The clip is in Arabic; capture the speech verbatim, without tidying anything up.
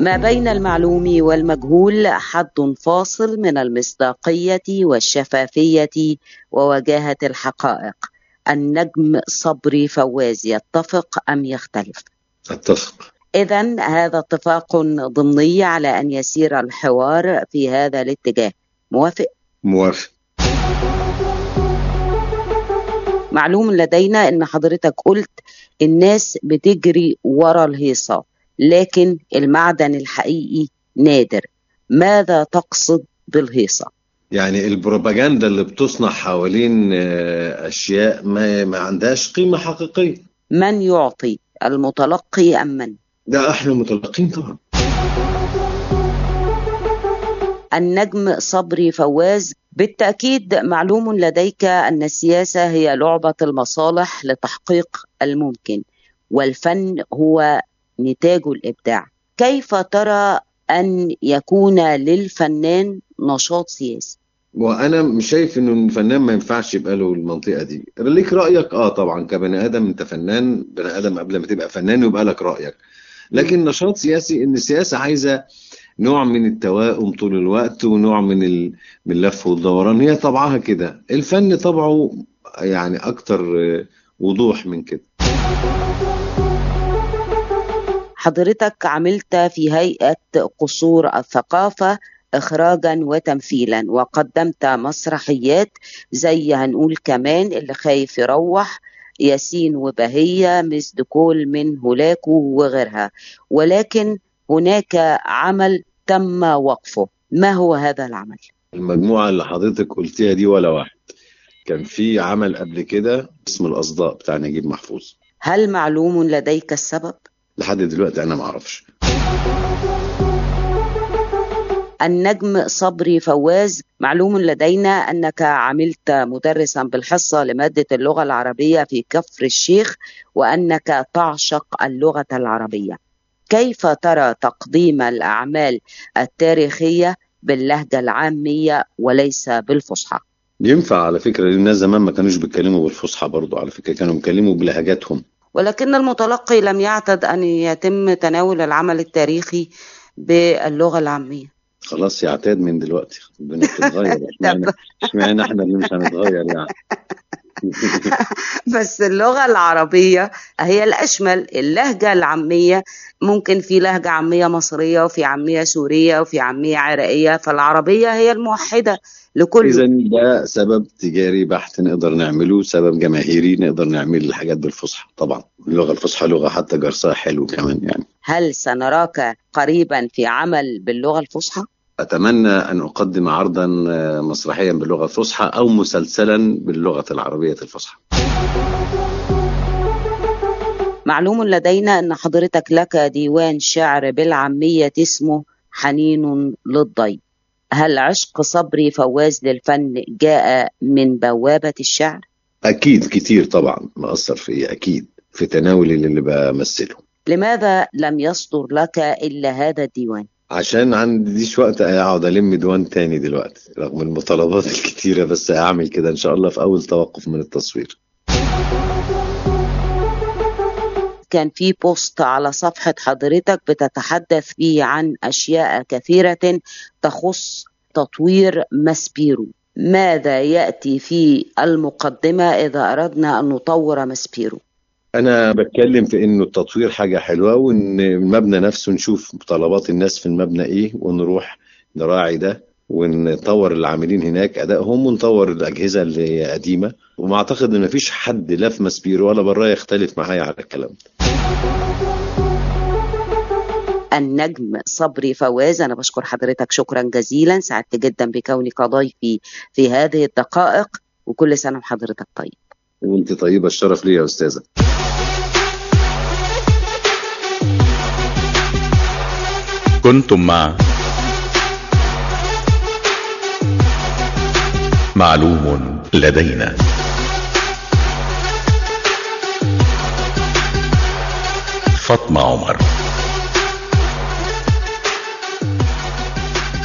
ما بين المعلوم والمجهول حد فاصل من المصداقية والشفافية ووجاهة الحقائق. النجم صبري فواز يتفق أم يختلف؟ اتفق. إذن هذا اتفاق ضمني على أن يسير الحوار في هذا الاتجاه. موافق؟ موافق. معلوم لدينا أن حضرتك قلت الناس بتجري ورا الهيصة، لكن المعدن الحقيقي نادر. ماذا تقصد بالهيصة؟ يعني البروباجندا اللي بتصنع حوالين أشياء ما, ما عندهاش قيمة حقيقية. من يعطي، المتلقي أم من؟ ده احنا متلقين طبعا. النجم صبري فواز، بالتأكيد معلوم لديك أن السياسة هي لعبة المصالح لتحقيق الممكن، والفن هو نتاج الإبداع. كيف ترى أن يكون للفنان نشاط سياسي؟ وانا مش شايف انه الفنان ما ينفعش يبقى له المنطقه دي. ليك رايك اه طبعا، كبني ادم انت فنان، بني ادم قبل ما تبقى فنان يبقى لك رايك، لكن نشاط سياسي ان السياسه عايزه نوع من التوائم طول الوقت ونوع من ال... من اللف والدوران. هي طبعها كده. الفن طبعه يعني اكتر وضوح من كده. حضرتك عملت في هيئة قصور الثقافة إخراجا وتمثيلا، وقدمت مسرحيات زي هنقول كمان اللي خايف يروح، ياسين وبهية، مس ديكول من هولاكو وغيرها، ولكن هناك عمل تم وقفه. ما هو هذا العمل؟ المجموعة اللي حضرتك قلتيها دي ولا واحد. كان في عمل قبل كده اسم الأصداء بتاع نجيب محفوظ. هل معلوم لديك السبب؟ لحد دلوقتي أنا معرفش. النجم صبري فواز، معلوم لدينا أنك عملت مدرسا بالحصة لمادة اللغة العربية في كفر الشيخ، وأنك تعشق اللغة العربية. كيف ترى تقديم الأعمال التاريخية باللهجة العامية وليس بالفصحى؟ ينفع على فكرة، الناس زمان ما كانوش بيتكلموا بالفصحى برضو، على فكرة كانوا بيتكلموا بلهجاتهم، ولكن المتلقي لم يعتد أن يتم تناول العمل التاريخي باللغة العامية. خلاص يعتاد من دلوقتي، الدنيا بتتغير. اشمعنى احنا اللي مش هنتغير يعني؟ بس اللغة العربية هي الأشمل. اللهجة العامية ممكن في لهجة عامية مصرية وفي عامية سورية وفي عامية عراقية، فالعربية هي الموحدة لكل. إذن ده سبب تجاري بحت نقدر نعمله، سبب جماهيري نقدر نعمل الحاجات بالفصحى. طبعا اللغة الفصحى لغة حتى جرسها حلو كمان يعني. هل سنراك قريبا في عمل باللغة الفصحى؟ أتمنى أن أقدم عرضا مسرحيا باللغة الفصحى أو مسلسلا باللغة العربية الفصحى. معلوم لدينا أن حضرتك لك ديوان شعر بالعامية اسمه حنين للضي. هل عشق صبري فواز للفن جاء من بوابة الشعر؟ أكيد كتير طبعا، مأثر فيه أكيد في تناولي اللي بمثله. لماذا لم يصدر لك إلا هذا الديوان؟ عشان عنديش وقت اقعد الم ديوان تاني دلوقتي رغم المطالبات الكتيرة، بس اعمل كده ان شاء الله في اول توقف من التصوير. كان في بوست على صفحة حضرتك بتتحدث فيه عن أشياء كثيرة تخص تطوير ماسبيرو. ماذا يأتي في المقدمة إذا أردنا أن نطور ماسبيرو؟ أنا بتكلم في إنه التطوير حاجة حلوة، وإن المبنى نفسه نشوف طلبات الناس في المبنى إيه ونروح نراعي ده ونطور العاملين هناك أدائهم ونطور الأجهزة اللي هي قديمة. وما أعتقد إن مفيش حد لا في ماسبيرو ولا براه يختلف معايا على الكلام ده. النجم صبري فواز، أنا بشكر حضرتك شكرا جزيلا، سعدت جدا بكونك ضيفي في هذه الدقائق، وكل سنة وحضرتك طيب. وانت طيبة، الشرف لي يا أستاذة. كنتم مع معلوم لدينا. فاطمة عمر.